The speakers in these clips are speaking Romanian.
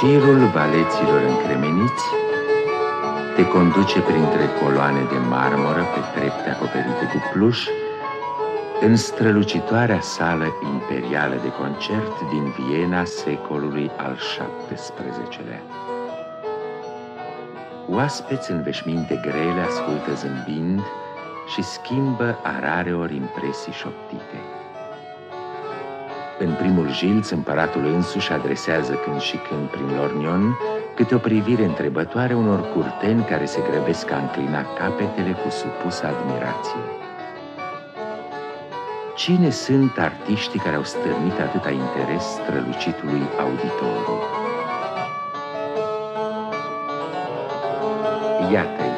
Șirul valeților încremeniți te conduce printre coloane de marmură pe trepte acoperite cu pluș în strălucitoarea sală imperială de concert din Viena secolului al XVII-lea. Oaspeți în veșminte grele ascultă zâmbind și schimbă rareori impresii șoptite. În primul jilț, împăratul însuși adresează când și când prin lorgnon câte o privire întrebătoare unor curteni care se grăbesc a înclina capetele cu supusă admirație. Cine sunt artiștii care au stârnit atâta interes strălucitului auditoriu? Iată-i.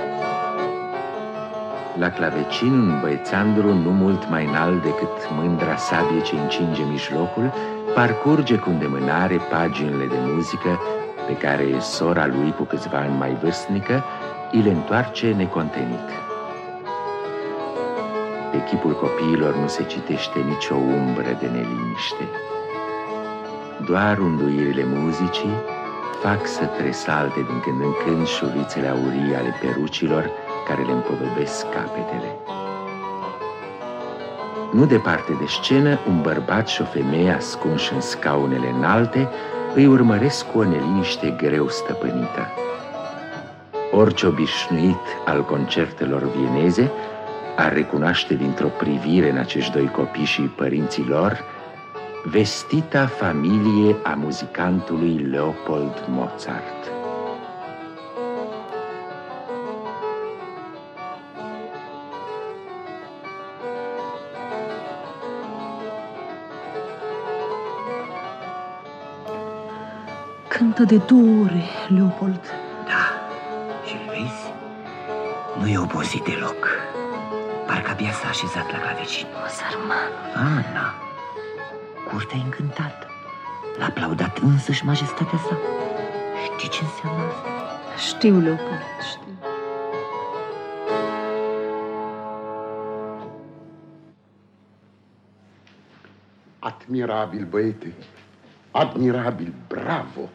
La clavecin, un băiețandru nu mult mai înalt decât mândra sabie ce încinge mijlocul, parcurge cu îndemânare paginile de muzică pe care sora lui, cu câțiva ani mai vârstnică, îi le întoarce necontenit. Pe chipul copiilor nu se citește nicio umbră de neliniște. Doar unduirile muzicii fac să tresalte din când în când șuvițele aurii ale perucilor care le împodobesc capetele. Nu departe de scenă, un bărbat și o femeie ascunși în scaunele înalte îi urmăresc cu o neliniște greu stăpânită. Orice obișnuit al concertelor vieneze ar recunoaște dintr-o privire în acești doi copii și părinții lor vestita familie a muzicantului Leopold Mozart. Cântă de 2 ore, Leopold. Da, și-l vezi? Nu e obosit deloc. Parcă abia s-a așezat la clavecin. O, sărmanul. Ana, curtea e încântată. L-a aplaudat însăși majestatea sa. Știi ce înseamnă asta? Știu, Leopold, știu. Admirabil, băiete. Admirabil, bravo.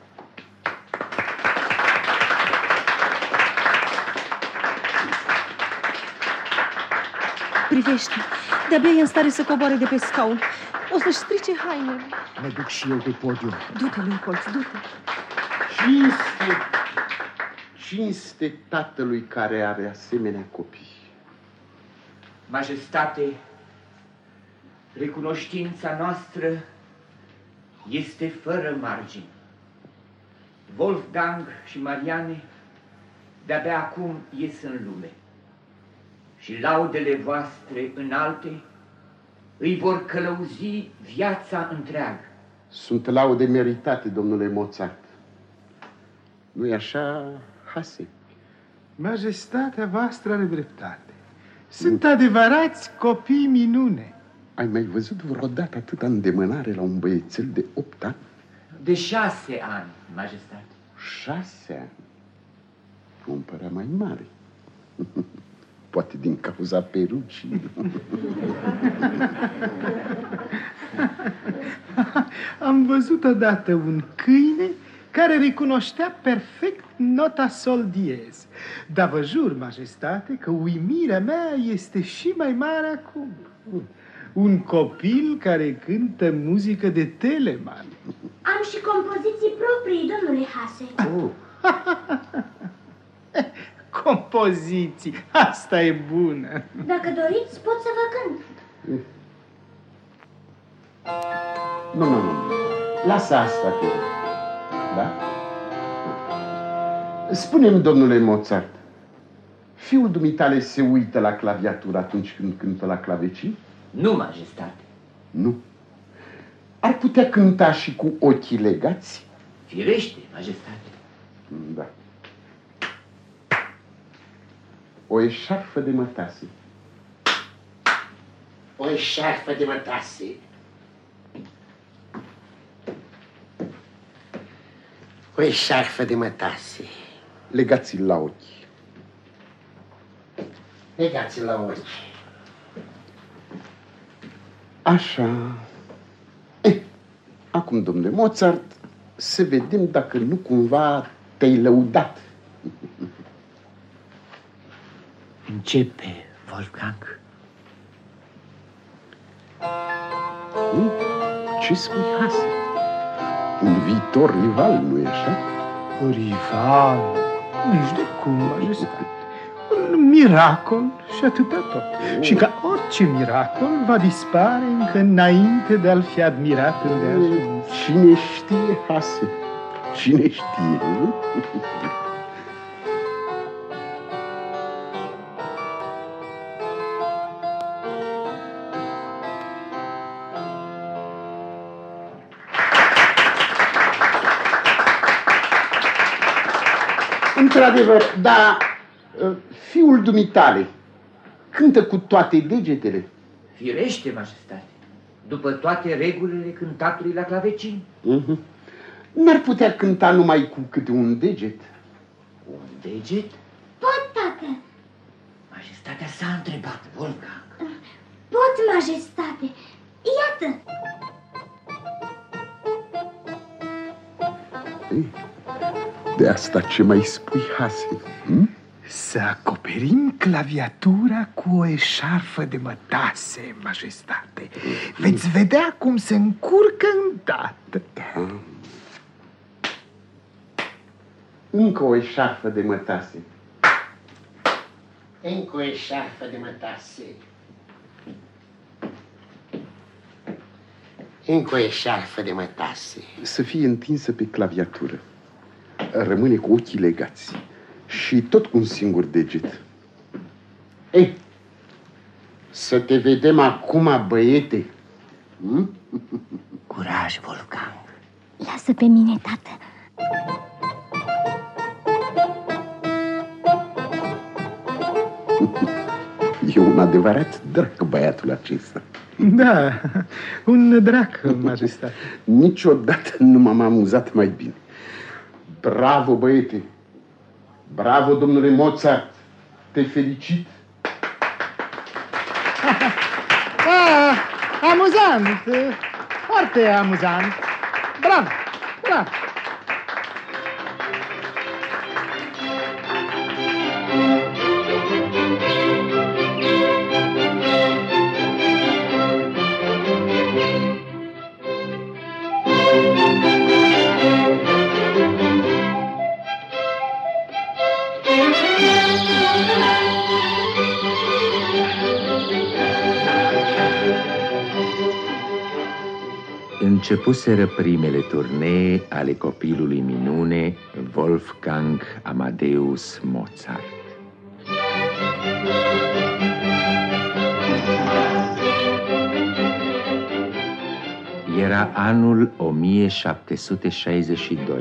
Privește, de-abia e în stare să coboare de pe scaun. O să-și strice hainele. Mă duc și eu pe podium. Du-te, Leopold, du-te. Cinste tatălui care are asemenea copii. Majestate, recunoștința noastră este fără margini. Wolfgang și Mariane de-abia acum ies în lume și laudele voastre înalte îi vor călăuzi viața întreagă. Sunt laude meritate, domnule Mozart. Nu-i așa, Hase? Majestatea voastră are dreptate. Sunt adevărați copii minune. Ai mai văzut vreodată atâta îndemânare la un băiețel de 8 ani? De 6 ani, majestate. 6 ani? Vom părea mai mare. Poate din cauza perucii. Am văzut odată un câine care recunoștea perfect nota sol diez. Dar vă jur, majestate, că uimirea mea este și mai mare acum. Un copil care cântă muzică de Telemann. Am și compoziții proprii, domnule Hase. Oh. Compoziții, asta e bună. Dacă doriți, pot să vă cânt. Nu. Lasă asta, te rog. Da? Spune-mi, domnule Mozart, fiul dumitale se uită la claviatură atunci când cântă la clavecin? Nu, majestate. Nu. Ar putea cânta și cu ochii legați? Firește, majestate. Da. O eșarfă de mătase. O eșarfă de mătase. O eșarfă de mătase. Legați-l la ochi. Legați-l la ochi. Așa. Acum, domnule Mozart, Să vedem dacă nu cumva te-ai lăudat. Începe, Wolfgang. Ce spui, Hase? Un viitor rival, nu-i așa? Rival, nici de cum, majestate. Un miracol și atâta tot. Și ca orice miracol va dispare încă înainte de a-l fi admirat îndeajuns. Cine știe, Hase? Cine știe? Într-adevăr, dar fiul dumitale cântă cu toate degetele. Firește, majestate, după toate regulile cântatului la clavecin. N-ar putea cânta numai cu câte un deget? Un deget? Pot, tată. Majestatea s-a întrebat, Wolfgang. Pot, majestate. Iată. De asta ce mai spui, Hase? Să acoperim claviatura cu o eșarfă de mătase, majestate. Veți vedea cum se încurcă îndată. Încă o eșarfă de mătase. Încă o eșarfă de mătase. Încă o eșarfă de mătase. Să fie întinsă pe claviatură. Rămâne cu ochii legați. Și tot cu un singur deget. Ei, să te vedem acum, băiete. Curaj, Wolfgang. Lasă pe mine, tată. E un adevărat drac băiatul acesta. Da, un drac, majestate. Niciodată nu m-am amuzat mai bine. Bravo, băiete! Bravo, domnule Mozart! Te felicit! Amuzant, foarte amuzant. Bravo, bravo. Începuseră primele turnee ale copilului minune Wolfgang Amadeus Mozart. Era anul 1762.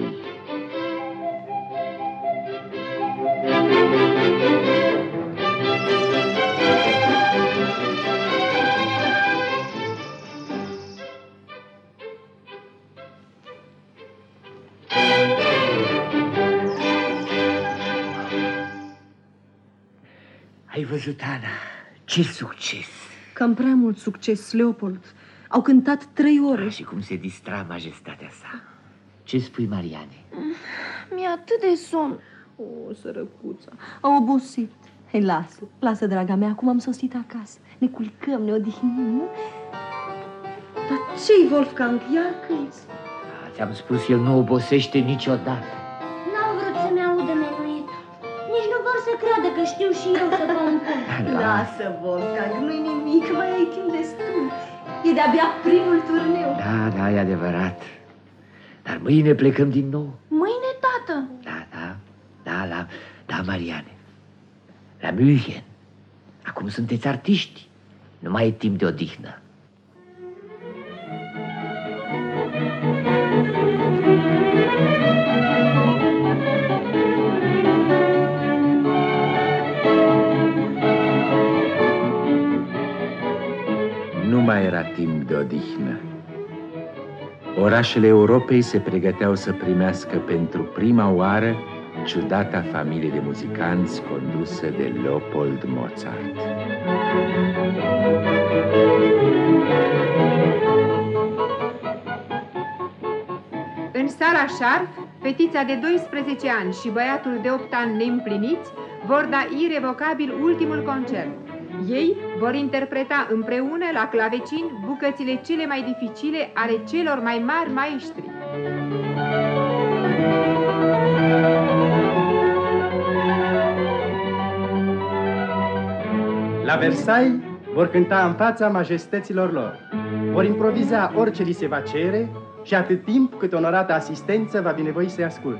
Ai văzut, Ana? Ce succes! Cam prea mult succes, Leopold. Au cântat 3 ore. Și cum se distra majestatea sa. Ce spui, Mariane? Mi-e atât de somn. O, sărăcuța, a obosit. Hei, lasă, draga mea, acum am sosit acasă. Ne culcăm, ne odihnim. Dar ce-i, Wolfgang, iar cânti? Ți-am spus, el nu obosește niciodată. N-au vrut să-mi audă menuit. Nici nu vor să creadă că știu și eu să compun. Lasă, Wolfgang, nu-i nimic, mai ai timp destul. E de-abia primul turneu. Da, e adevărat. Dar mâine plecăm din nou. Mâine, tată? Da, Mariane. La München. Acum sunteți artiști. Nu mai e timp de odihnă. Nu mai era timp de odihnă. Orașele Europei se pregăteau să primească pentru prima oară ciudata familie de muzicanți condusă de Leopold Mozart. În Sara Șarf, fetița de 12 ani și băiatul de 8 ani neîmpliniți vor da irevocabil ultimul concert. Ei vor interpreta împreună la clavecin bucățile cele mai dificile ale celor mai mari maestri. La Versailles vor cânta în fața majestăților lor. Vor improviza orice li se va cere și atât timp cât onorată asistență va binevoi să-i asculte.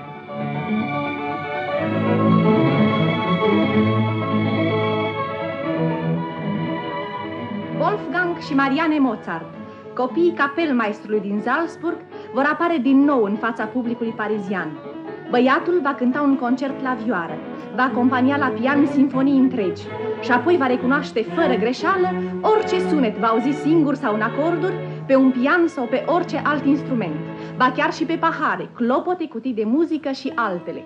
Wolfgang și Marianne Mozart, copiii capelmaistrului din Salzburg, vor apare din nou în fața publicului parizian. Băiatul va cânta un concert la vioară, va acompania la pian sinfonii întregi și apoi va recunoaște fără greșeală orice sunet va auzi singur sau în acorduri, pe un pian sau pe orice alt instrument, ba chiar și pe pahare, clopote, cutii de muzică și altele.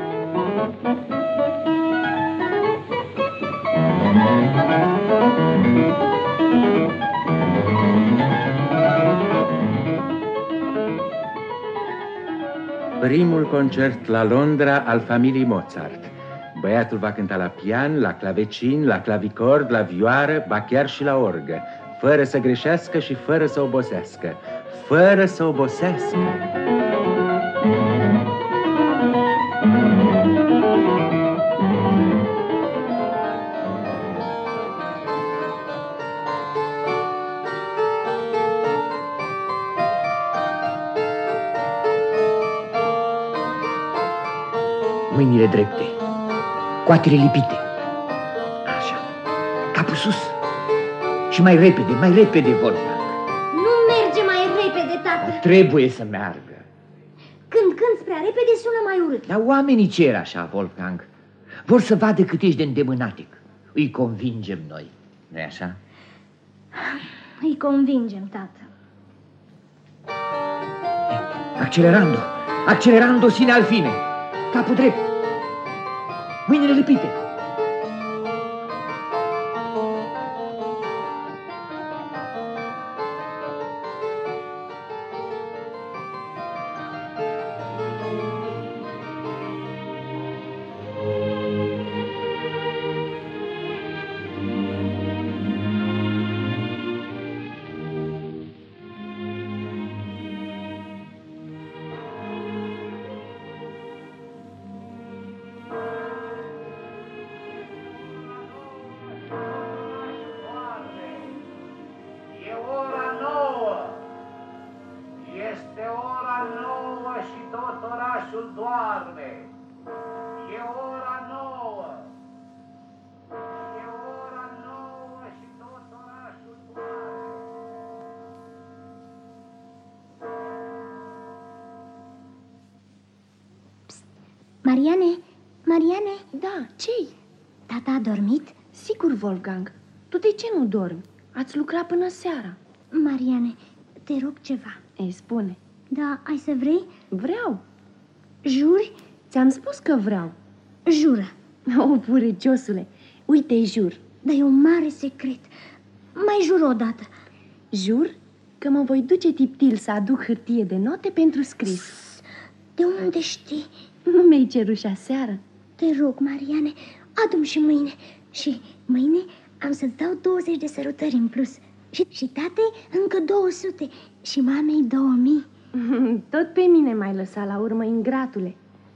Primul concert la Londra al familiei Mozart. Băiatul va cânta la pian, la clavecin, la clavicord, la vioară, ba chiar și la orgă, fără să greșească și fără să obosească. Fără să obosească. Mâinile drepte, coatele lipite. Așa, capul sus. Și mai repede, Wolfgang. Nu merge mai repede, tată. Trebuie să meargă. Când cânti prea repede, sună mai urât. Dar oamenii cer așa, Wolfgang. Vor să vadă cât ești de îndemânatic. Îi convingem noi, nu-i așa? Îi convingem, tată. Accelerando sine al fine. Capul drept. Mâinile lipite. Marianne? Da, ce-i? Tata a dormit? Sigur, Wolfgang. Tu de ce nu dormi? Ați lucrat până seara. Marianne, te rog ceva. Ei, spune. Da, ai să vrei? Vreau. Juri? Ți-am spus că vreau. Jură. O, purăciosule, uite, jur. Dar e un mare secret. Mai jur odată. Jur că mă voi duce tiptil să aduc hârtie de note pentru scris. De unde știi? Nu mi-ai cerut și aseară? Te rog, Marianne, adu-mi și mâine. Și mâine am să-ți dau 20 de sărutări în plus. Și tatei încă 200. Și mamei 2000. Tot pe mine m-ai lăsat la urmă, ingratule.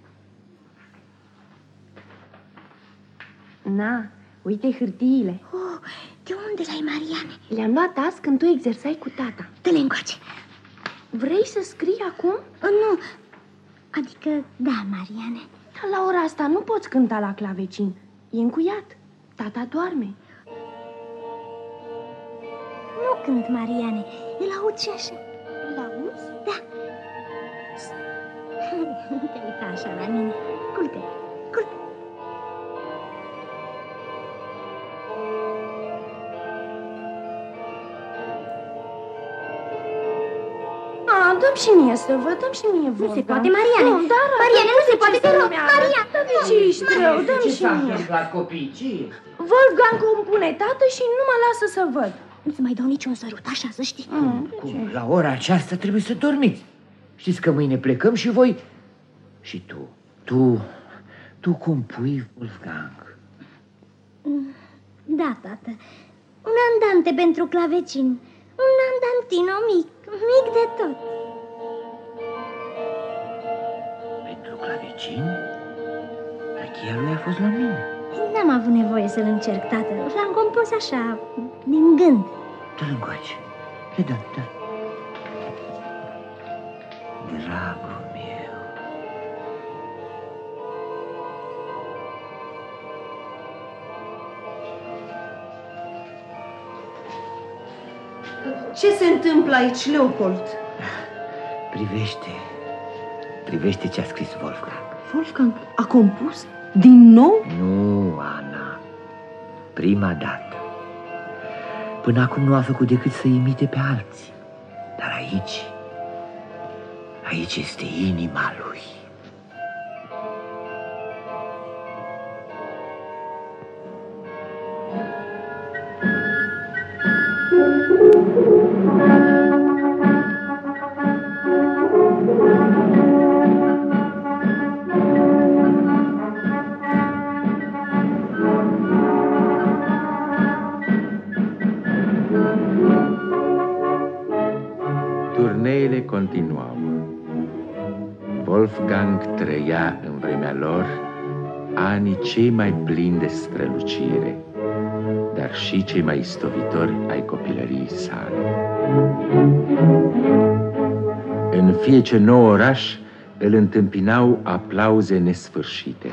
Na, uite hârtiile. Oh, de unde le-ai, Marianne? Le-am luat azi când tu exersai cu tata. Dă-le încoace. Vrei să scrii acum? Nu. Adică, da, Marianne. Dar la ora asta nu poți cânta la clavecin. E încuiat. Tata doarme. Nu cânt, Marianne. Îl aud și așa. Îl auzi? Da. Nu te uita așa la mine. Culcă. Dă-mi și mie să văd, dă-mi și mie. Nu se poate, Marianne. Marianne, nu se poate, te rog. Marianne, ce ești rău, dă-mi și mie. Ce s-a întâmplat, copii? Ce e? Wolfgang îmi pune tată și nu mă lasă să văd. Nu-ți mai dau niciun sărut, așa să știi. Cum? La ora aceasta trebuie să dormiți. Știți că mâine plecăm și voi... Și tu compui, Wolfgang? Da, tată. Un andante pentru clavecin. Un andantino mic de tot. Pentru clavecin? Dar cheia lui a fost la mine. N-am avut nevoie să-l încerc, tată. L-am compus așa, din gând. Dă-l încoace. Da. Dragul meu. Ce se întâmplă aici, Leopold? Privește ce a scris Wolfgang. Wolfgang a compus? Din nou? Nu, Ana. Prima dată. Până acum nu a făcut decât să imite pe alții. Dar aici este inima lui. Turneele continuau. Wolfgang trăia în vremea lor anii cei mai plini de strălucire, dar și cei mai istovitori ai copilăriei sale. În fiecare nou oraș îl întâmpinau aplauze nesfârșite.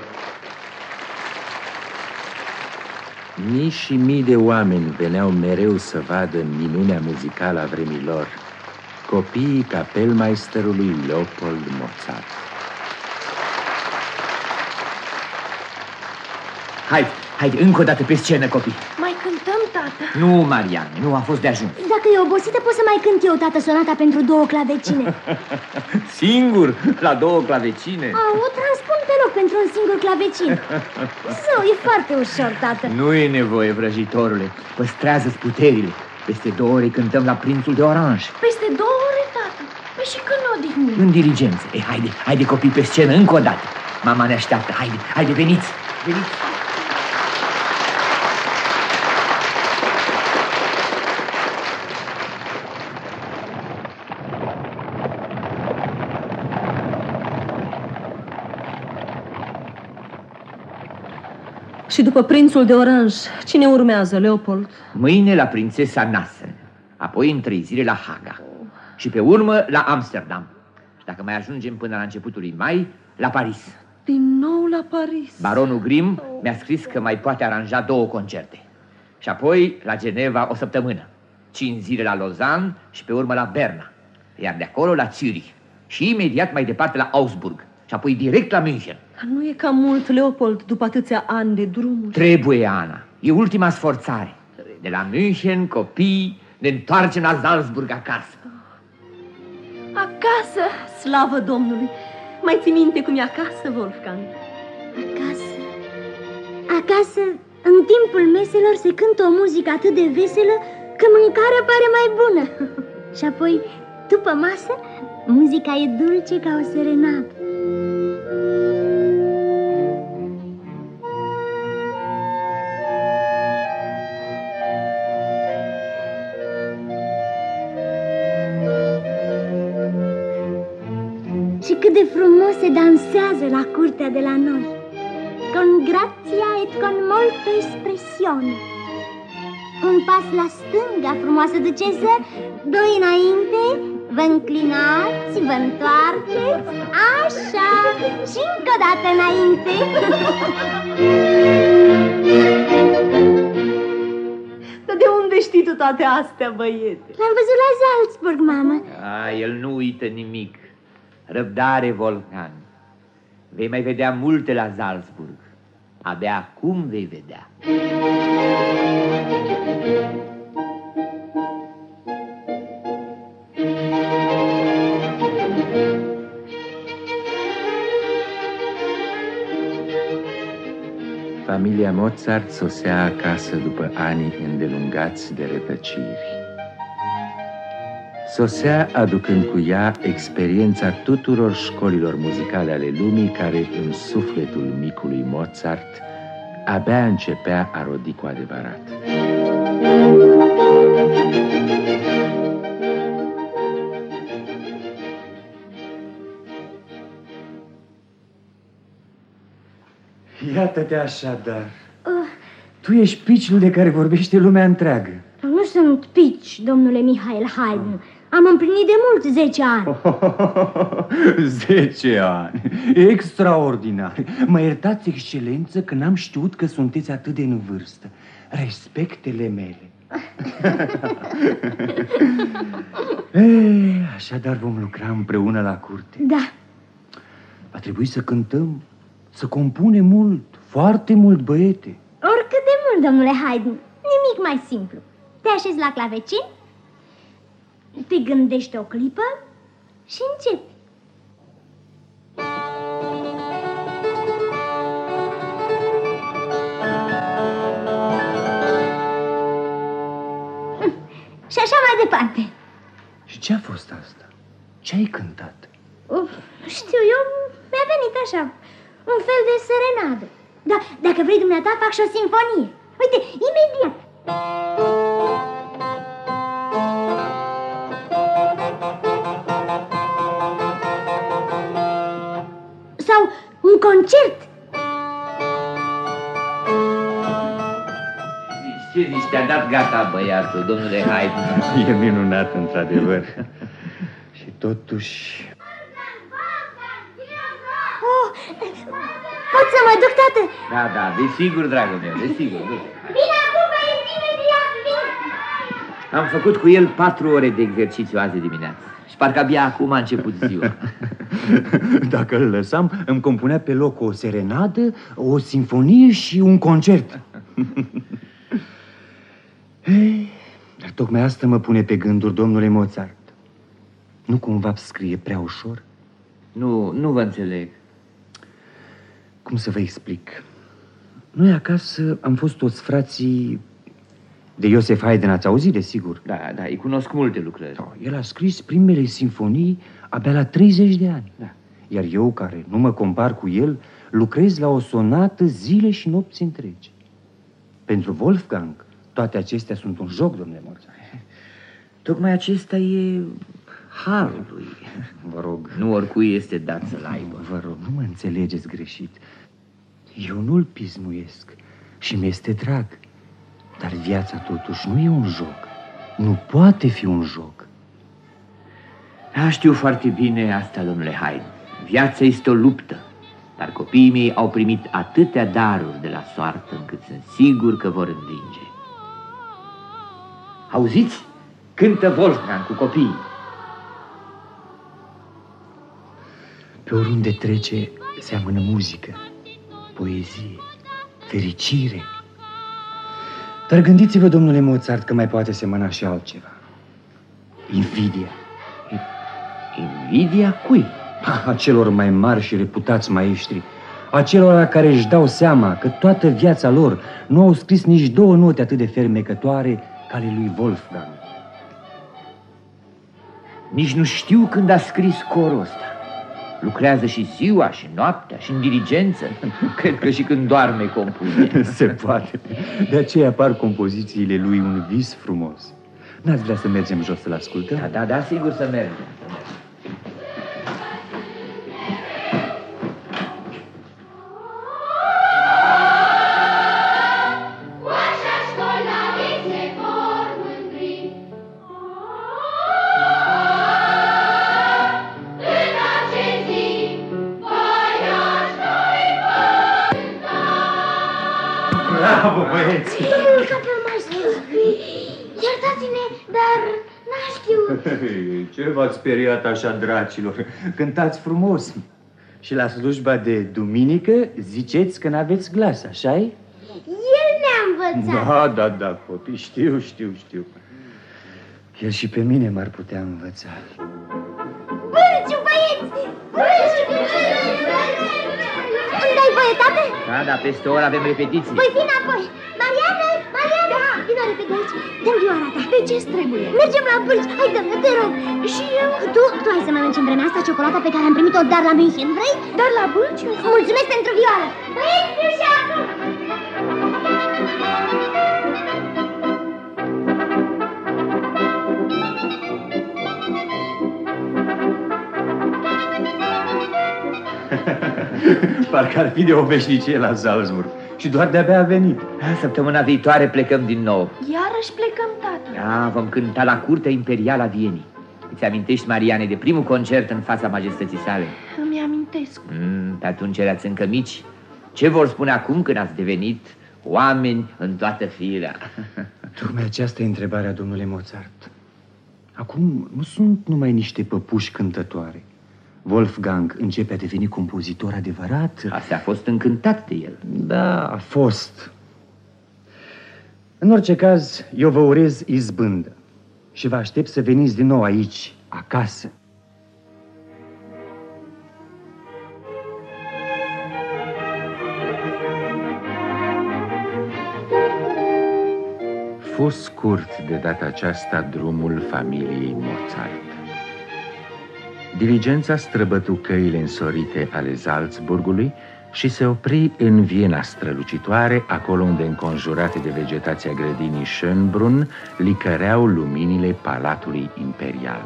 Mii și mii de oameni veneau mereu să vadă minunea muzicală a vremilor, copiii capelmeisterului Leopold Mozart. Haide, încă o dată pe scenă, copii. Mai cântăm, tată? Nu, Mariane, nu a fost de ajuns. Dacă e obosită, pot să mai cânt eu, tată, sonata pentru 2 clavecine. Singur? La 2 clavecine? O transpun pe loc pentru un singur clavecin. Zău, e foarte ușor, tată. Nu e nevoie, vrăjitorule. Păstrează-ți puterile. Peste 2 ore cântăm la Prințul de Orange. Peste 2 ore, tată? Păi și când ne odihnim? În diligență. Haide, copii, pe scenă, încă o dată. Mama ne așteaptă. Haide, veniți. Și după Prințul de Orange, cine urmează, Leopold? Mâine la prințesa Nassel, apoi în 3 zile la Haga și pe urmă la Amsterdam. Și dacă mai ajungem până la începutul lui mai, la Paris. Din nou la Paris? Baronul Grimm mi-a scris că mai poate aranja 2 concerte. Și apoi la Geneva 1 săptămână, 5 zile la Lausanne și pe urmă la Berna. Iar de acolo la Zürich și imediat mai departe la Augsburg și apoi direct la München. Dar nu e cam mult, Leopold, după atâția ani de drumuri? Trebuie, Ana. E ultima sforțare. De la München, copii, ne întoarcem la Salzburg acasă. Acasă, slavă Domnului! Mai ții minte cum e acasă, Wolfgang? Acasă, în timpul meselor se cântă o muzică atât de veselă că mâncarea pare mai bună. Și apoi, după masă, muzica e dulce ca o serenadă. Și cât de frumos se dansează la curtea de la noi. Con grazia et con molto espressione. Un pas la stânga, frumoasă ducesă, 2 înainte, vă înclinați, vă întoarceți, așa, și încă o dată înainte. Dar de unde știi tu toate astea, băiete? L-am văzut la Salzburg, mamă. El nu uită nimic. Răbdare, Wolfgang. Vei mai vedea multe la Salzburg. Abia acum vei vedea. Familia Mozart sosea acasă după ani îndelungați de rătăciri. Sosea aducând cu ea experiența tuturor școlilor muzicale ale lumii care în sufletul micului Mozart abia începea a rodi cu adevărat. Iată-te așadar. Tu ești piciul de care vorbește lumea întreagă. Nu sunt pici, domnule Mihail Haydn. Am împlinit de mult 10 ani. 10 ani. Extraordinar. Mă iertați, excelență, că n-am știut că sunteți atât de în vârstă. Respectele mele. Așadar vom lucra împreună la curte. Da. Va trebui să cântăm, să compunem mult, foarte mult, băiete. Oricât de mult, domnule Haydn. Nimic mai simplu. Te așezi la clavecin, te gândești o clipă și începi. Și așa mai departe. Și ce a fost asta? Ce ai cântat? Știu eu, mi-a venit așa, un fel de serenadă. Da, dacă vrei dumneata, fac și o sinfonie. Uite, imediat. Sau un concert. Ce zici, te-a dat gata băiatul, domnule Haydn? E minunat, într-adevăr. Și totuși... Pot să mă duc, tată? Da, desigur, dragul meu, desigur. Bine, acum băieți, imediat, bine. Am făcut cu el 4 ore de exercițiu azi dimineață. Și parcă abia acum a început ziua. Dacă îl lăsam, îmi compunea pe loc o serenadă, o sinfonie și un concert. Dar tocmai asta mă pune pe gânduri, domnule Mozart. Nu cumva scrie prea ușor? Nu vă înțeleg. Cum să vă explic? Noi acasă am fost toți frații de Iosef Haydn, ați auzit, desigur? Da, îi cunosc multe lucrări. El a scris primele sinfonii abia la 30 de ani. Da. Iar eu, care nu mă compar cu el, lucrez la o sonată zile și nopți întregi. Pentru Wolfgang, toate acestea sunt un joc, domnule Mozart. Tocmai acesta e harul lui. Vă rog. Nu oricui este dat să-l aibă. Vă rog, nu mă înțelegeți greșit. Eu nu-l pismuiesc și mi-este drag. Dar viața totuși nu e un joc. Nu poate fi un joc. Da, știu foarte bine asta, domnule Haydn. Viața este o luptă. Dar copiii mei au primit atâtea daruri de la soartă încât sunt sigur că vor învinge. Auziți? Cântă Wolfgang cu copiii. Pe oriunde trece, seamănă muzică, poezie, fericire. Dar gândiți-vă, domnule Mozart, că mai poate semăna și altceva. Invidia. Invidia cui? A celor mai mari și reputați maestri, acelora care își dau seama că toată viața lor nu au scris nici 2 note atât de fermecătoare ca ale lui Wolfgang. Nici nu știu când a scris corul ăsta. Lucrează și ziua, și noaptea, și în diligență. Cred că și când doarme compune. Se poate. De aceea apar compozițiile lui un vis frumos. N-ați vrea să mergem jos să-l ascultăm? Da, sigur să mergem. Bravo, băieți! Iertați-ne, dar n-aș știut. Ce v-ați speriat așa, dracilor? Cântați frumos. Și la slujba de duminică ziceți că n-aveți glas, așa-i? El ne-a învățat. Da, copii, știu. El și pe mine m-ar putea învăța. Bârciu, băieți! Îmi dai voie, tată? Da, peste o oră avem repetiții. Voi fi înapoi. Mariană! vino repede aici. Dă-mi vioara ta. De ce trebuie? Mergem la Vâlci. Hai, dă-mi, te rog. Și eu? Tu ai să mănânci în vremea asta ciocolata pe care am primit-o dar la München, vrei? Dar la Vâlci? Mulțumesc pentru vioară. Băieți, fiu și acum! Parcă ar fi de o veșnicie la Salzburg. Și doar de-abia a venit. Săptămâna viitoare plecăm din nou. Iarăși plecăm, tată. Da, vom cânta la Curtea Imperială a Vienii. Îți amintești, Mariane, de primul concert în fața majestății sale? Îmi amintesc. Pe atunci erați încă mici. Ce vor spune acum când ați devenit oameni în toată firea? Tocmai aceasta e întrebarea, domnule Mozart. Acum nu sunt numai niște păpuși cântătoare. Wolfgang începe a deveni compozitor adevărat. Asta a fost încântat de el. Da, a fost. În orice caz, eu vă urez izbândă și vă aștept să veniți din nou aici, acasă. Fu scurt de data aceasta drumul familiei Mozart. Diligența străbătu căile însorite ale Salzburgului și se opri în Viena strălucitoare, acolo unde, înconjurate de vegetația grădinii Schönbrunn, licăreau luminile Palatului Imperial.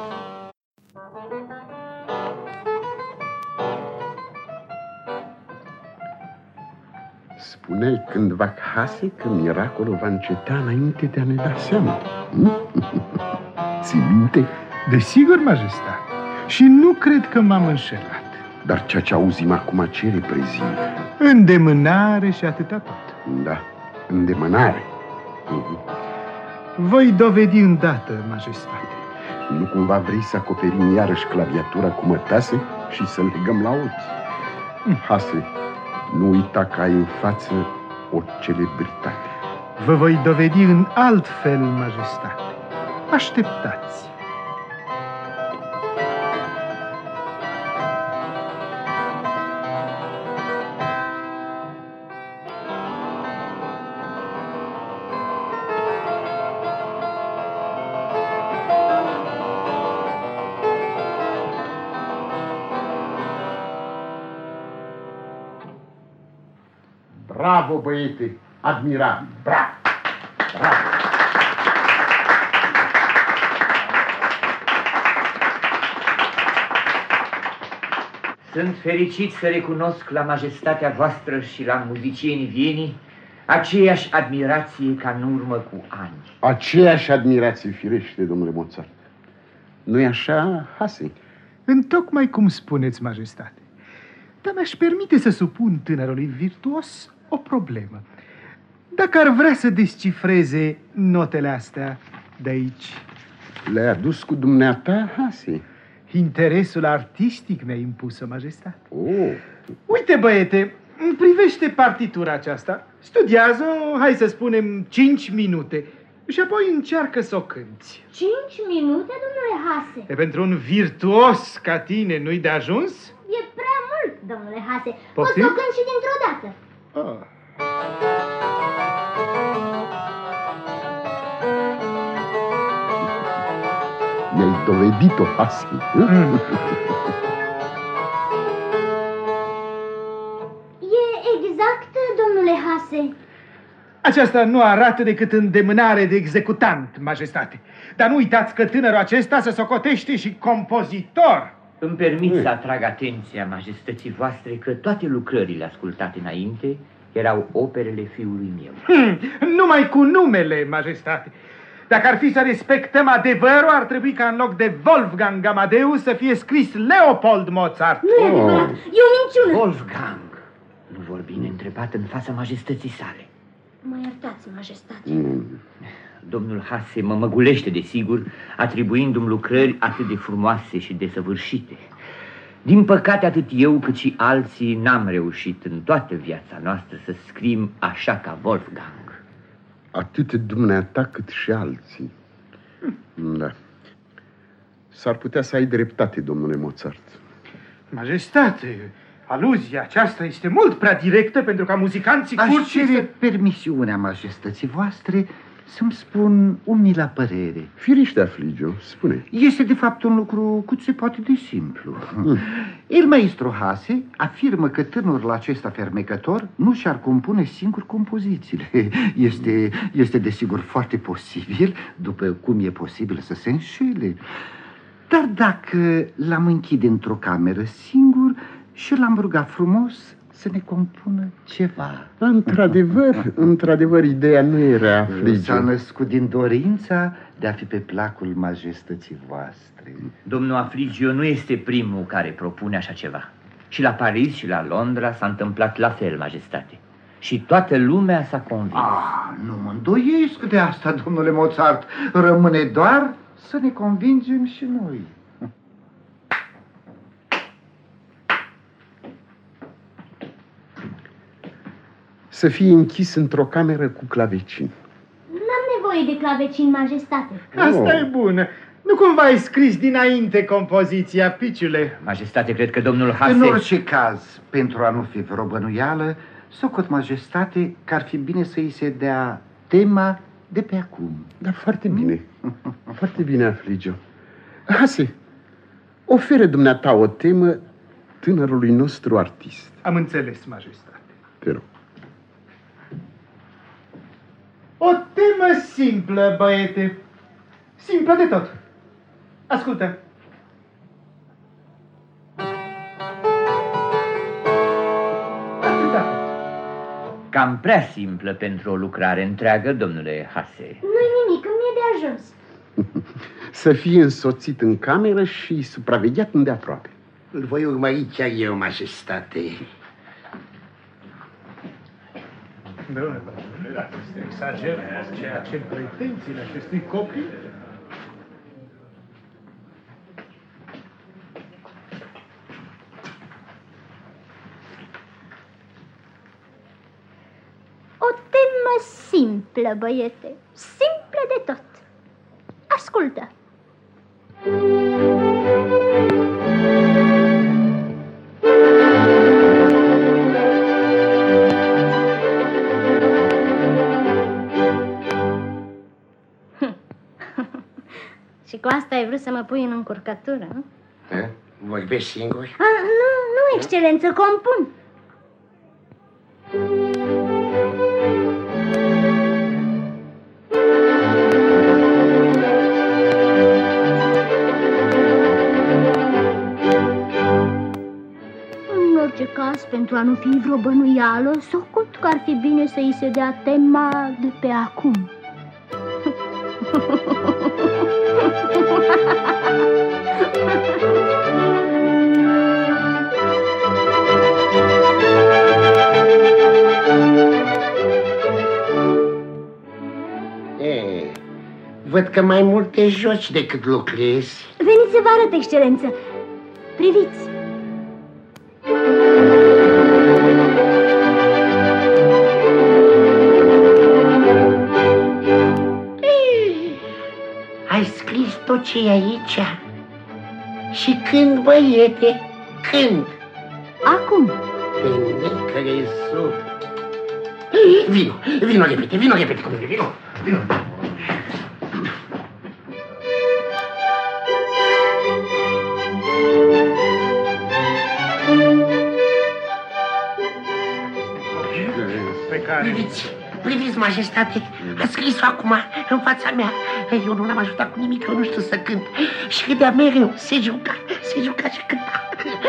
Spuneai cândva, Hase, că miracolul va înceta înainte de a ne da seama. Ții minte? Desigur, majestate. Și nu cred că m-am înșelat. Dar ceea ce auzim acum ce reprezintă? Îndemânare și atâta tot. Da, îndemânare. Voi dovedi îndată, majestate. Nu cumva vrei să acoperim iarăși claviatura cu mătase și să legăm la ochi? Hase, nu uita că ai în față o celebritate. Vă voi dovedi în alt fel, majestate. Așteptați. Bravo, băiete! Admirabil! Bravo! Bravo! Sunt fericit să recunosc la majestatea voastră și la muzicienii Vienii aceeași admirație ca în urmă cu ani. Aceeași admirație, firește, domnule Mozart. Nu-i așa, Hase? Întocmai cum spuneți, majestate. Dar mi-aș permite să supun tânărului virtuos o problemă. Dacă ar vrea să descifreze notele astea de aici. Le-ai adus cu dumneata, Hase? Interesul artistic mi-a impus-o, majestate. Oh. Uite, băiete, privește partitura aceasta. Studiază-o, hai să spunem, 5 minute. Și apoi încearcă să o cânti. 5 minute, domnule Hase? E pentru un virtuos ca tine, nu-i de ajuns? E prea mult, domnule Hase. Poftim? O să o cânt și dintr-o dată. Mi-ai dovedit-o, Hase. E exact, domnule Hase. Aceasta nu arată decât îndemânare de executant, majestate. Dar nu uitați că tânărul acesta se socotește și compozitor. Îmi permit să atrag atenția majestății voastre că toate lucrările ascultate înainte erau operele fiului meu. Numai cu numele, majestate. Dacă ar fi să respectăm adevărul, ar trebui ca în loc de Wolfgang Amadeus să fie scris Leopold Mozart. Nu e adevărat, e o minciună. Wolfgang nu vorbi neîntrebat în fața majestății sale. Mă iertați, majestate. Domnul Hase mă măgulește, desigur, atribuindu-mi lucrări atât de frumoase și desăvârșite. Din păcate, atât eu cât și alții n-am reușit în toată viața noastră să scriem așa ca Wolfgang. Atât dumneata cât și alții. Da. S-ar putea să ai dreptate, domnule Mozart. Majestate, Aluzia aceasta este mult prea directă pentru ca muzicanții Aș curții cere permisiunea majestății voastre să-mi spun umila părere. Firește, Afligio, spune. Este de fapt un lucru cât se poate de simplu. El maestro Hase afirmă că tânărul acesta fermecător nu și-ar compune singur compozițiile. Este desigur foarte posibil, după cum e posibil să se înșele. Dar dacă l-am închide într-o cameră singur și l-am rugat frumos să ne compună ceva. Într-adevăr, ideea nu era, Afligio. S-a născut din dorința de a fi pe placul majestății voastre. Domnul Afligio nu este primul care propune așa ceva. Și la Paris și la Londra s-a întâmplat la fel, majestate. Și toată lumea s-a convins. Nu mă îndoiesc de asta, domnule Mozart. Rămâne doar să ne convingem și noi. Să fie închis într-o cameră cu clavecin. N-am nevoie de clavecin, majestate. Asta e bună. Nu cumva ai scris dinainte compoziția, piciule? Majestate, cred că domnul Hase... În orice caz, pentru a nu fi vreo bănuială, socot, majestate, că ar fi bine să îi se dea tema de pe acum. Da, foarte bine. Foarte bine, Afligio. Hase, oferă dumneata o temă tânărului nostru artist. Am înțeles, majestate. Te rog. O temă simplă, băiete. Simplă de tot. Ascultă. Atâta. Cam prea simplă pentru o lucrare întreagă, domnule Hase. Nu-i nimic, îmi e de ajuns. Să fie însoțit în cameră și supravegheat îndeaproape. Îl voi urmări chiar eu, majestate. Domnule, dacă este exagerat ceea ce pretențiile acestui copil. O temă simplă, băiete. Simplă de tot. Ascultă. Și cu asta ai vrut să mă pui în încurcătură, nu? Vorbești singur? Nu, excelență, compun. În orice caz, pentru a nu fi vreo bănuială, socot că ar fi bine să îi se dea tema de pe acum. Văd că mai mult te joci decât lucrezi. Veniți să vă arăt, excelență. Priviți. Ai scris tot ce e aici? Și când, băiete? Când? Acum. Pe necrezut. Vino repede cu mine, vino. Priviți, majestate, a scris-o acum în fața mea. Eu nu l-am ajutat cu nimic, eu nu știu să cânt. Și câdea mereu, se juca și cânta.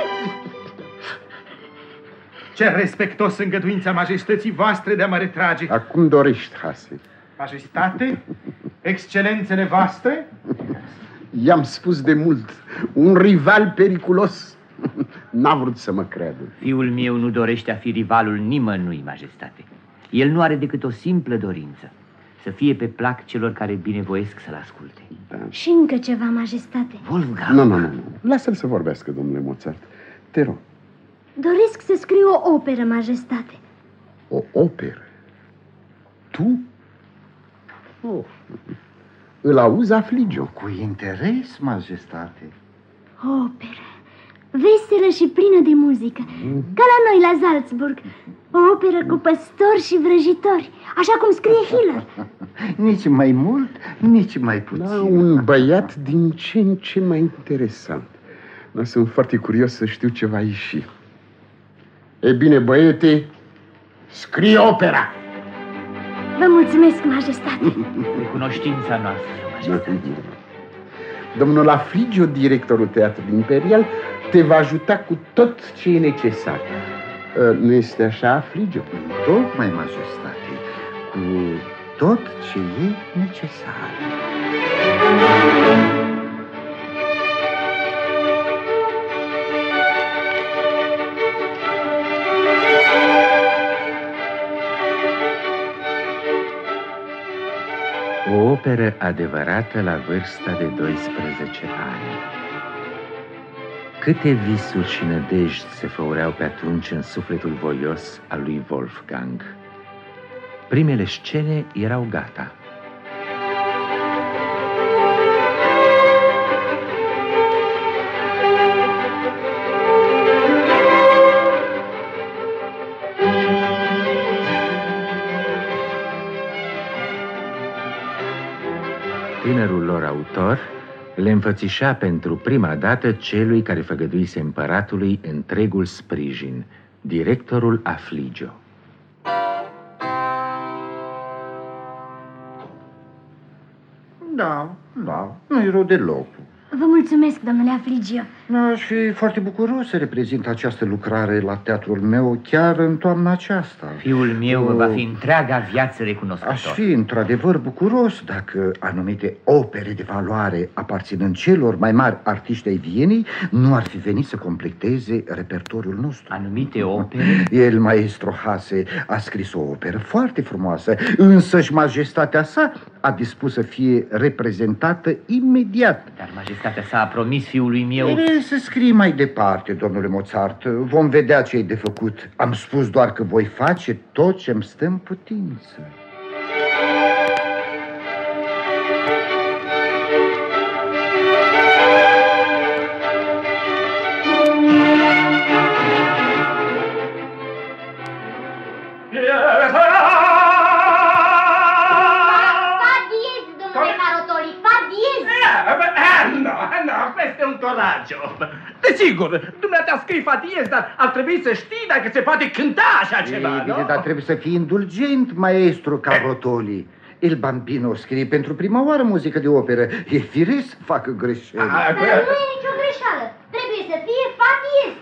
Cer respectos îngăduința majestății voastre de a mă retrage. Acum dorești, Hase. Majestate, excelențele voastre? I-am spus de mult, un rival periculos. N-a vrut să mă creadă. Fiul meu nu dorește a fi rivalul nimănui, majestate. El nu are decât o simplă dorință, să fie pe plac celor care binevoiesc să-l asculte. Da. Și încă ceva, majestate. Wolfgang. Nu. Lasă-l să vorbească, domnule Mozart. Te rog. Doresc să scriu o operă, majestate. O operă? Tu? Oh. Îl auzi, Afligio? Cu interes, majestate. O operă veselă și plină de muzică, ca la noi la Salzburg. O operă cu păstori și vrăjitori, așa cum scrie Hiller. Nici mai mult, nici mai puțin. Da, un băiat din ce în ce mai interesant. Da, sunt foarte curios să știu ce va ieși. E bine, băiete, scrie opera. Vă mulțumesc, majestate. Recunoștința noastră, majestate. Domnul Afligio, directorul Teatrului Imperial, te va ajuta cu tot ce e necesar. Nu este așa, Afligio? Tocmai, majestate, cu tot ce e necesar. O operă adevărată la vârsta de 12 ani. Câte visuri și nădejdi se făureau pe atunci în sufletul voios al lui Wolfgang. Primele scene erau gata. Tânărul lor autor le înfățișa pentru prima dată celui care făgăduise împăratului întregul sprijin, directorul Afligio. Da, nu-i rău deloc. Vă mulțumesc, domnule Afligio. Aș fi foarte bucuros să reprezint această lucrare la teatrul meu chiar în toamna aceasta. Fiul meu va fi întreaga viață recunoscător. Aș fi într-adevăr bucuros dacă anumite opere de valoare aparținând celor mai mari artiști ai Vienei nu ar fi venit să completeze repertoriul nostru. Anumite opere? El, maestro Hase, a scris o operă foarte frumoasă, însăși majestatea sa a dispus să fie reprezentată imediat. Dar majestatea sa a promis fiului meu... Să scrii mai departe, domnule Mozart. Vom vedea ce-i de făcut. Am spus doar că voi face tot ce-mi stă în putință. Desigur, dumneata scrii fa diez, dar ar trebui să știi dacă se poate cânta așa ceva, nu? Bine, dar trebuie să fii indulgent, maestru Carotoli. Il Bambino scrie pentru prima oară muzică de operă. E firesc, facă greșeli. Dar nu e nicio greșeală. Trebuie să fie fa diez.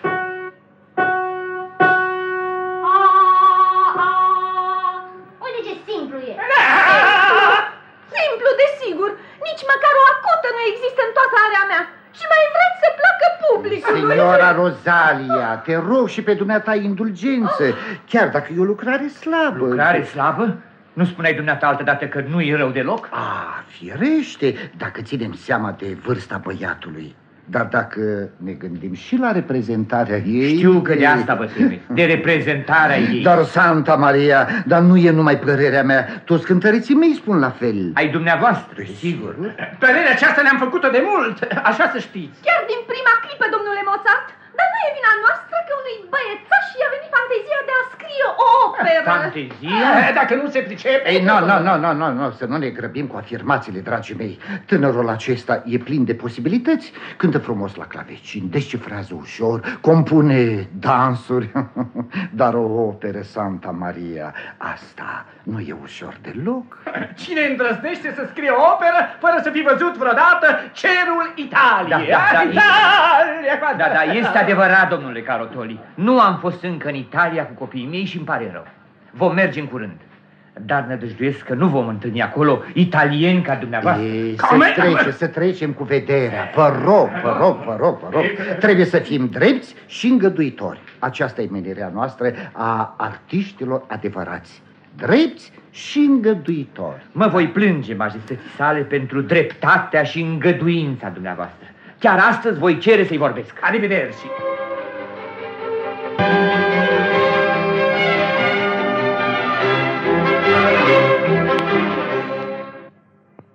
Uite ce simplu e. Simplu, desigur. Nici măcar o acotă nu există în toată area mea. Și mai vreți să placă publicului? Signora Rosalia, te rog și pe dumneata indulgență, chiar dacă e o lucrare slabă. Lucrare slabă? Nu spuneai dumneata altădată că nu e rău deloc? Firește, dacă ținem seama de vârsta băiatului. Dar dacă ne gândim și la reprezentarea ei... Știu că de asta vă temeți, de reprezentarea ei. Dar, Santa Maria, dar nu e numai părerea mea. Toți cântăreții mei spun la fel. Ai dumneavoastră, sigur. Părerea aceasta ne-am făcut-o de mult, așa să știți. Chiar din prima clipă, domnule Mozart. Dar nu e vina noastră că unui băiețaș i-a venit fantezia de a scrie o operă. Fantezia? Dacă nu se pricepe... Ei, nu, să nu ne grăbim cu afirmațiile, dragii mei. Tânărul acesta e plin de posibilități. Cântă frumos la clavecin, descifrează ușor, compune dansuri. Dar o operă, Santa Maria, asta nu e ușor deloc. Cine îndrăznește să scrie o operă fără să fi văzut vreodată cerul Italiei? Da, este adevărat, domnule Carotoli. Nu am fost încă în Italia cu copiii mei și îmi pare rău. Vom merge în curând. Dar nădăjduiesc că nu vom întâlni acolo italieni ca dumneavoastră. Să trecem cu vederea. Vă rog. Trebuie să fim drepți și îngăduitori. Aceasta e menirea noastră a artiștilor adevărați. Drepți și îngăduitori. Mă voi plânge, majestății sale, pentru dreptatea și îngăduința dumneavoastră. Chiar astăzi voi cere să-i vorbesc. Arrivederci.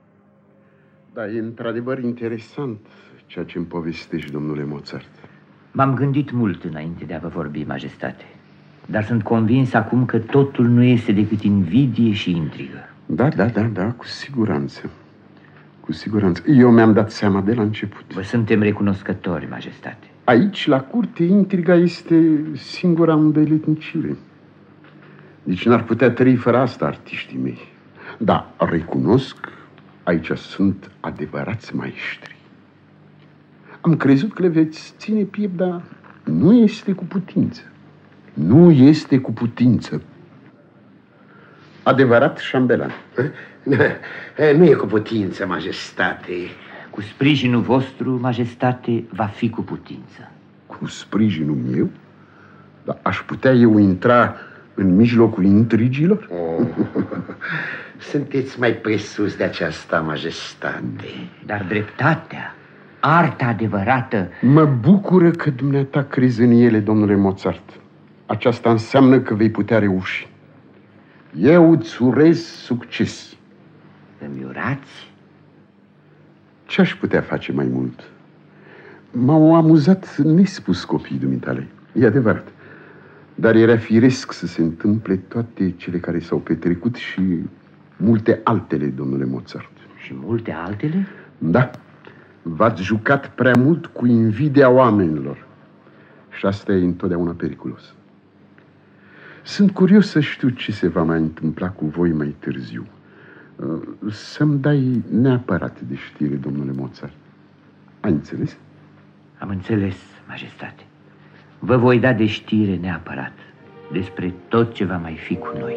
Da, e într-adevăr interesant ceea ce îmi povestești, domnule Mozart. M-am gândit mult înainte de a vă vorbi, majestate, dar sunt convins acum că totul nu este decât invidie și intrigă. Da, cu siguranță. Cu siguranță. Eu mi-am dat seama de la început. Vă suntem recunoscători, majestate. Aici, la curte, intriga este singura îndeletnicire. Deci n-ar putea trăi fără asta artiștii mei. Da, recunosc, aici sunt adevărați maestri. Am crezut că le veți ține piept, dar nu este cu putință. Nu este cu putință. Adevărat șambelan. Nu e cu putință, majestate. Cu sprijinul vostru, majestate, va fi cu putință. Cu sprijinul meu? Dar aș putea eu intra în mijlocul intrigilor? Sunteți mai presus de aceasta, majestate. Dar dreptatea, arta adevărată... Mă bucură că dumneata crezi în ele, domnule Mozart. Aceasta înseamnă că vei putea reuși. Eu îți urez succes. Îmi urați? Ce aș putea face mai mult? M-au amuzat nespus copiii dumitale. E adevărat. Dar era firesc să se întâmple toate cele care s-au petrecut și multe altele, domnule Mozart. Și multe altele? Da. V-ați jucat prea mult cu invidia oamenilor. Și asta e întotdeauna periculos. Sunt curios să știu ce se va mai întâmpla cu voi mai târziu. Să-mi dai neapărat de știre, domnule Mozart. Ai înțeles? Am înțeles, majestate. Vă voi da de știre neapărat despre tot ce va mai fi cu noi.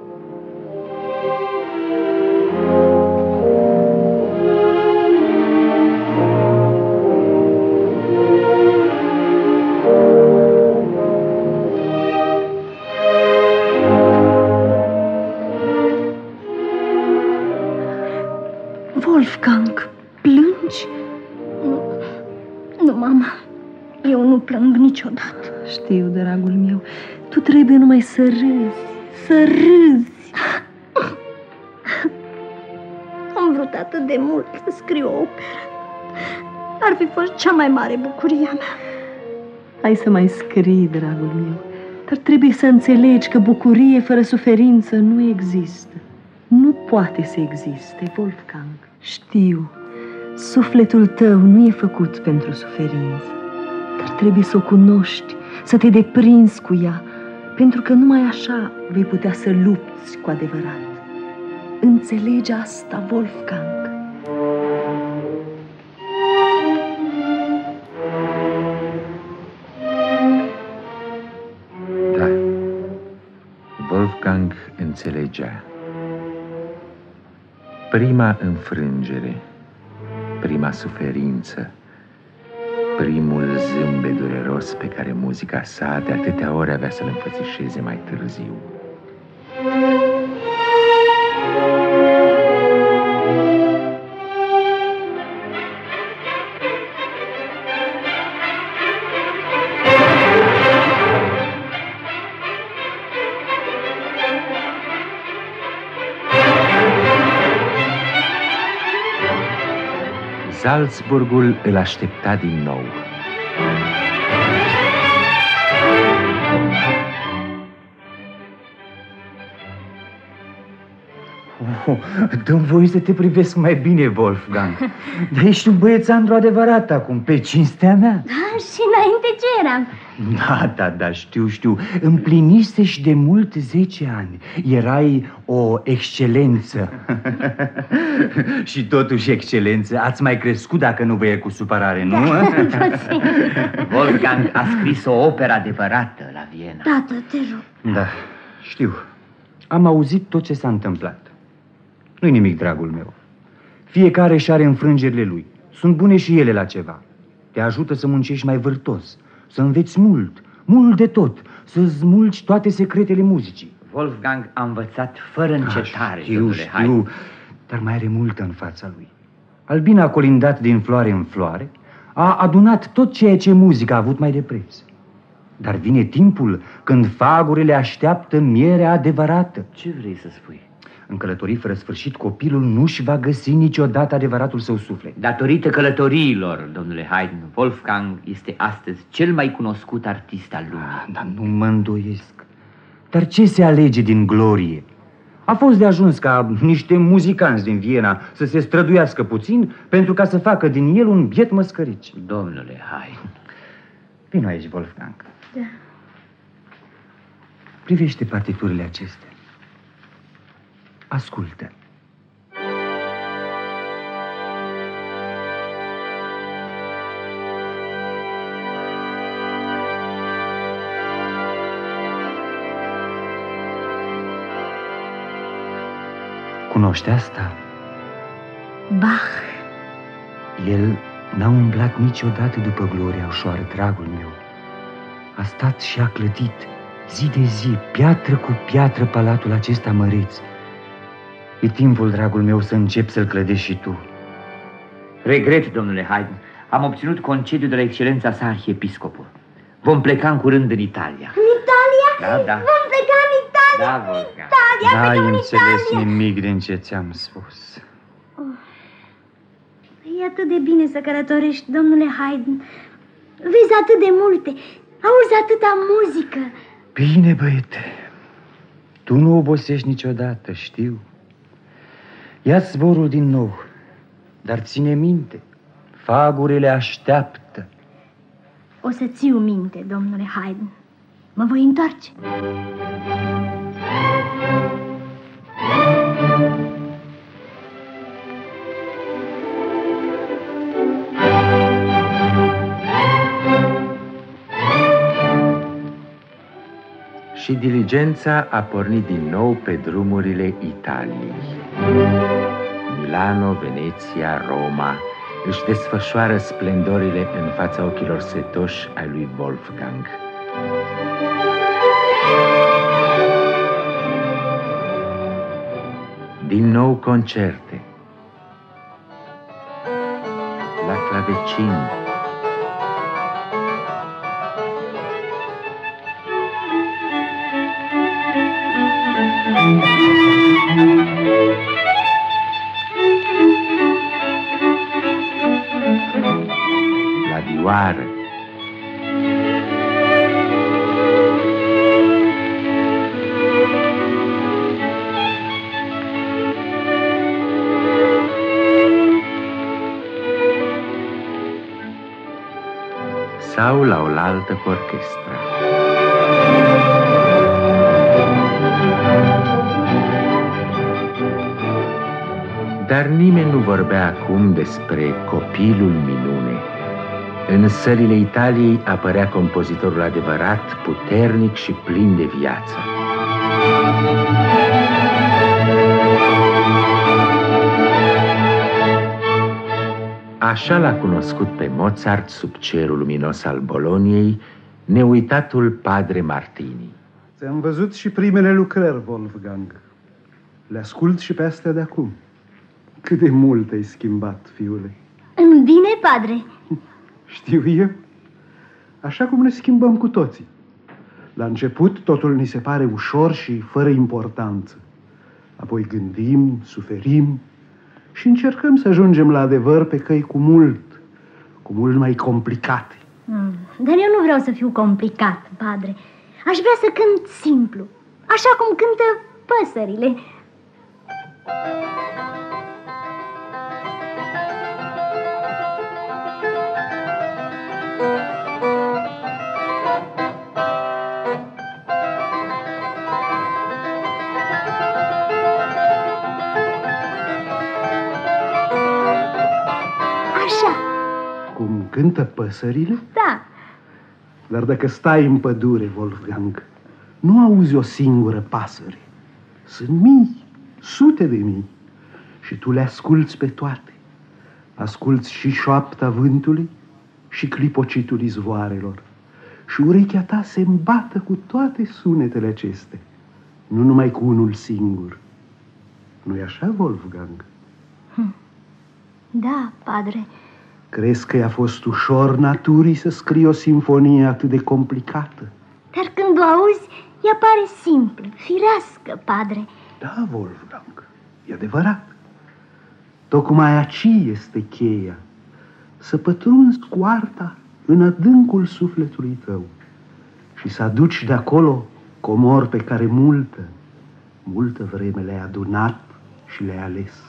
Wolfgang, plângi? Nu, mama. Eu nu plâng niciodată. Știu, dragul meu. Tu trebuie numai să râzi. Să râzi. Am vrut atât de mult să scriu o operă. Ar fi fost cea mai mare bucuria mea. Hai să mai scrii, dragul meu. Dar trebuie să înțelegi că bucurie fără suferință nu există. Nu poate să existe, Wolfgang. Știu, sufletul tău nu e făcut pentru suferință, dar trebuie să o cunoști, să te deprinzi cu ea, pentru că numai așa vei putea să lupți cu adevărat. Înțelegi asta, Wolfgang? Da, Wolfgang înțelegea. Prima înfrângere, prima suferință, primul zâmbet dureros pe care muzica sa de atâtea ori avea să-l înfățișeze mai târziu. Salzburgul îl aștepta din nou. Dă-mi voie să te privesc mai bine, Wolfgang. Dar ești un băiețandru adevărat acum, pe cinstea mea. Da, și înainte ce eram? Da, știu. Împlinisești de mult 10 ani. Erai o excelență. Și totuși, excelență, ați mai crescut dacă nu vă e cu supărare, nu? Wolfgang a scris o operă adevărată la Viena. Tată, te rog. Da, știu. Am auzit tot ce s-a întâmplat. Nu-i nimic, dragul meu. Fiecare își are înfrângerile lui. Sunt bune și ele la ceva. Te ajută să muncești mai vârtos, să înveți mult de tot, să smulgi toate secretele muzicii. Wolfgang a învățat fără încetare. Știu, dar mai are multă în fața lui. Albina a colindat din floare în floare, a adunat tot ceea ce muzica a avut mai de preț. Dar vine timpul când fagurile așteaptă mierea adevărată. Ce vrei să spui? În călătorii fără sfârșit, copilul nu-și va găsi niciodată adevăratul său suflet. Datorită călătoriilor, domnule Haydn, Wolfgang este astăzi cel mai cunoscut artist al lumii. Dar nu mă îndoiesc. Dar ce se alege din glorie? A fost de ajuns ca niște muzicanți din Viena să se străduiască puțin pentru ca să facă din el un biet măscărici. Domnule Haydn. Vino aici, Wolfgang. Da. Privește partiturile acestea. Ascultă. Cunoști asta? Bach. El n-a umblat niciodată după gloria ușoară, dragul meu. A stat și a clădit zi de zi, piatră cu piatră, palatul acesta măreț. E timpul, dragul meu, să încep să-l clădești și tu. Regret, domnule Haydn, am obținut concediu de la excelența sa arhiepiscopul. Vom pleca în curând în Italia. În Italia? Da, da. Vom pleca în Italia? Da, Wolfgang. Italia, N-ai înțeles nimic din ce ți-am spus. E atât de bine să călătorești, domnule Haydn. Vezi atât de multe, auzi atâta muzică. Bine, băiete, tu nu obosești niciodată, știu. Ia-ți zborul din nou, dar ține minte, fagurile așteaptă. O să țiu minte, domnule Haydn. Mă voi întoarce. Și diligența a pornit din nou pe drumurile Italiei. Milano, Veneția, Roma își desfășoară splendorile în fața ochilor setoși ai lui Wolfgang. Din nou concerte la clavecin. La vioară. Sau la oaltă cu orchestra. Dar nimeni nu vorbea acum despre copilul minune. În sălile Italiei apărea compozitorul adevărat, puternic și plin de viață. Așa l-a cunoscut pe Mozart sub cerul luminos al Boloniei, neuitatul Padre Martini. Ți-am văzut și primele lucrări, Wolfgang. Le ascult și pe astea de acum. Cât de mult ai schimbat, fiule. În bine, padre? Știu eu. Așa cum ne schimbăm cu toții. La început totul ni se pare ușor și fără importanță. Apoi gândim, suferim și încercăm să ajungem la adevăr pe căi cu mult mai complicate. Dar eu nu vreau să fiu complicat, padre. Aș vrea să cânt simplu, așa cum cântă păsările. Cum cântă păsările? Da. Dar dacă stai în pădure, Wolfgang, nu auzi o singură pasăre. Sunt mii, sute de mii. Și tu le asculți pe toate. Asculți și șoapta vântului și clipocitul izvoarelor. Și urechea ta se îmbată cu toate sunetele acestea, nu numai cu unul singur. Nu-i așa, Wolfgang? Da, padre. Crezi că i-a fost ușor naturii să scrie o simfonie atât de complicată? Dar când o auzi, ea pare simplă, firească, padre. Da, Wolfgang. E adevărat. Tocmai aici este cheia, să pătrunzi cu arta în adâncul sufletului tău și să aduci de acolo comori pe care multă vreme le-ai adunat și le-ai ales.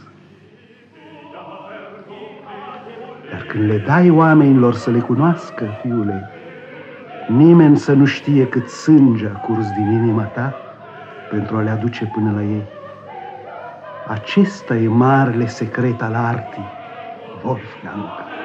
Dar când le dai oamenilor să le cunoască, fiule, nimeni să nu știe cât sânge a curs din inima ta pentru a le aduce până la ei. Acesta e marele secret al artii, Wolfgang.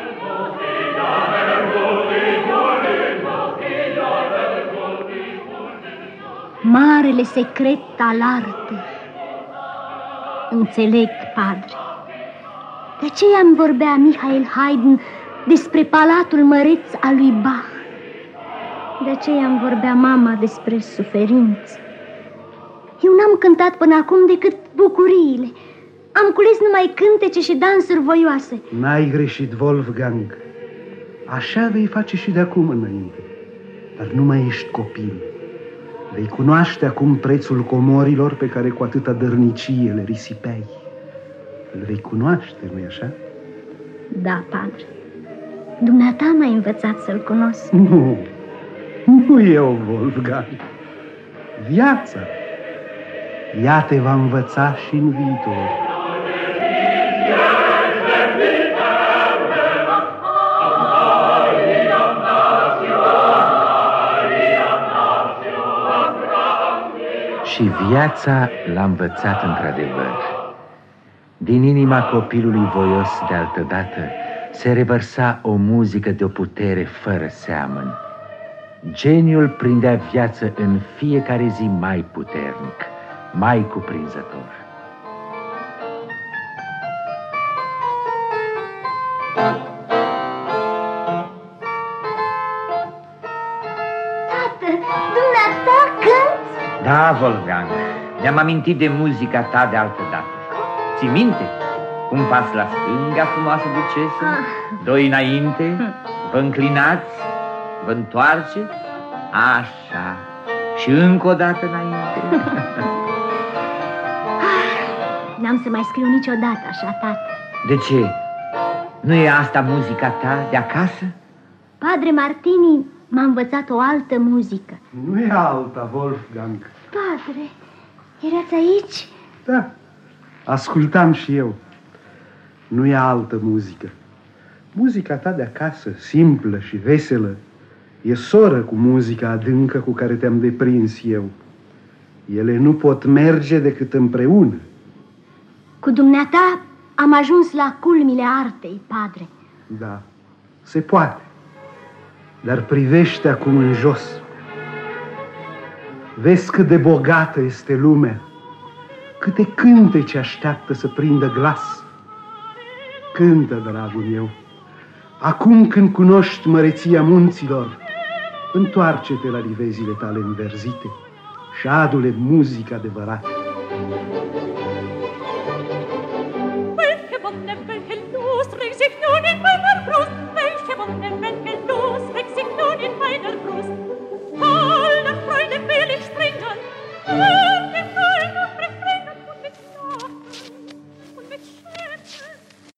Marele secret al artei. Înțeleg, padre. De aceea îmi vorbea Michael Haydn despre palatul măreț al lui Bach. De aceea îmi vorbea mama despre suferință. Eu n-am cântat până acum decât bucuriile. Am cules numai cântece și dansuri voioase. N-ai greșit, Wolfgang. Așa vei face și de acum înainte. Dar nu mai ești copil. Vei cunoaște acum prețul comorilor pe care cu atâta dărnicie le risipeai. Îl vei cunoaște, nu-i așa? Da, padre. Dumneata m-ai învățat să-l cunosc. Nu eu, Wolfgang. Viața. Ea te va învăța și în viitor. Și viața l-a învățat într-adevăr. Din inima copilului voios de altădată se revărsa o muzică de o putere fără seamăn. Geniul prindea viață în fiecare zi mai puternic, mai cuprinzător. Tată, dumneata cânti? Da, Wolfgang, mi-am amintit de muzica ta de altădată. Ți minte? Un pas la stânga, frumoasă ducesă, doi înainte, vă înclinați, vă întoarceți, așa, și încă o dată înainte. N-am să mai scriu niciodată așa, tată. De ce? Nu e asta muzica ta de acasă? Padre Martini m-a învățat o altă muzică. Nu e alta, Wolfgang. Padre, erați aici? Da, ascultam și eu. Nu e altă muzică. Muzica ta de acasă, simplă și veselă, e soră cu muzica adâncă cu care te-am deprins eu. Ele nu pot merge decât împreună. Cu dumneata am ajuns la culmile artei, padre. Da, se poate. Dar privește acum în jos. Vezi cât de bogată este lumea. Câte cântece așteaptă să prindă glas. Cântă, dragul meu. Acum când cunoști măreția munților, întoarce-te la livezile tale înverzite și adu-le muzică adevărată. Quel che